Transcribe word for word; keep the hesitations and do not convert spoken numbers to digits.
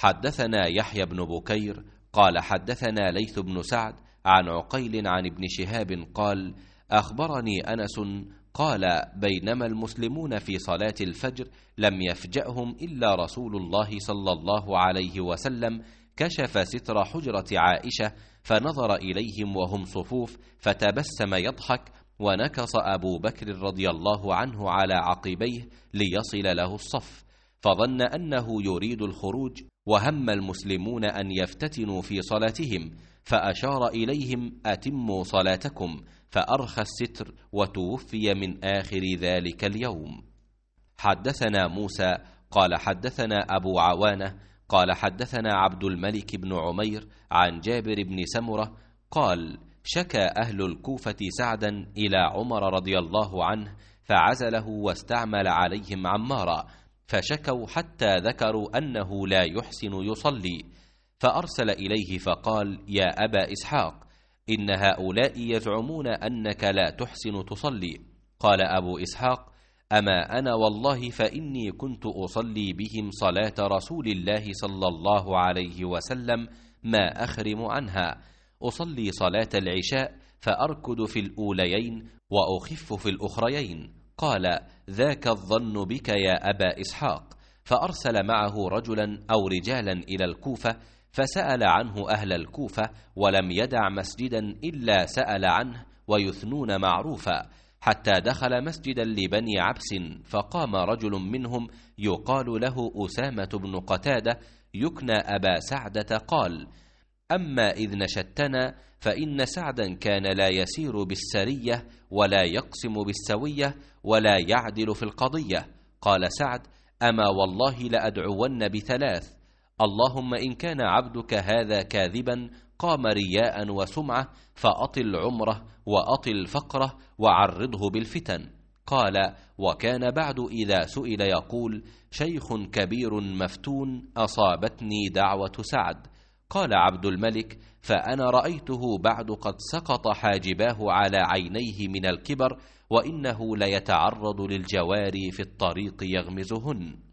حدثنا يحيى بن بكير قال حدثنا ليث بن سعد عن عقيل عن ابن شهاب قال أخبرني أنس قال بينما المسلمون في صلاة الفجر لم يفجأهم إلا رسول الله صلى الله عليه وسلم كشف ستر حجرة عائشة فنظر إليهم وهم صفوف فتبسم يضحك، ونكص أبو بكر رضي الله عنه على عقبيه ليصل له الصف، فظن أنه يريد الخروج، وهم المسلمون أن يفتتنوا في صلاتهم، فأشار إليهم أتموا صلاتكم، فأرخى الستر وتوفي من آخر ذلك اليوم. حدثنا موسى قال حدثنا أبو عوانة قال حدثنا عبد الملك بن عمير عن جابر بن سمرة قال شكى أهل الكوفة سعدا إلى عمر رضي الله عنه فعزله واستعمل عليهم عمارا، فشكوا حتى ذكروا أنه لا يحسن يصلي، فأرسل إليه فقال يا أبا إسحاق إن هؤلاء يزعمون أنك لا تحسن تصلي. قال أبو إسحاق أما أنا والله فإني كنت أصلي بهم صلاة رسول الله صلى الله عليه وسلم ما أخرم عنها، أصلي صلاة العشاء فأركض في الأوليين وأخف في الأخريين. قال ذاك الظن بك يا أبا إسحاق، فأرسل معه رجلا أو رجالا إلى الكوفة فسأل عنه أهل الكوفة، ولم يدع مسجدا إلا سأل عنه ويثنون معروفا، حتى دخل مسجدا لبني عبس، فقام رجل منهم يقال له أسامة بن قتادة يكنى أبا سعدة قال أما إذ نشدتنا فإن سعدا كان لا يسير بالسرية ولا يقسم بالسوية ولا يعدل في القضية. قال سعد أما والله لأدعون بثلاث، اللهم إن كان عبدك هذا كاذبا قام رياء وسمعة فأطل عمره وأطل فقره وعرضه بالفتن. قال وكان بعد إذا سئل يقول شيخ كبير مفتون أصابتني دعوة سعد. قال عبد الملك فأنا رأيته بعد قد سقط حاجباه على عينيه من الكبر، وإنه ليتعرض للجواري في الطريق يغمزهن.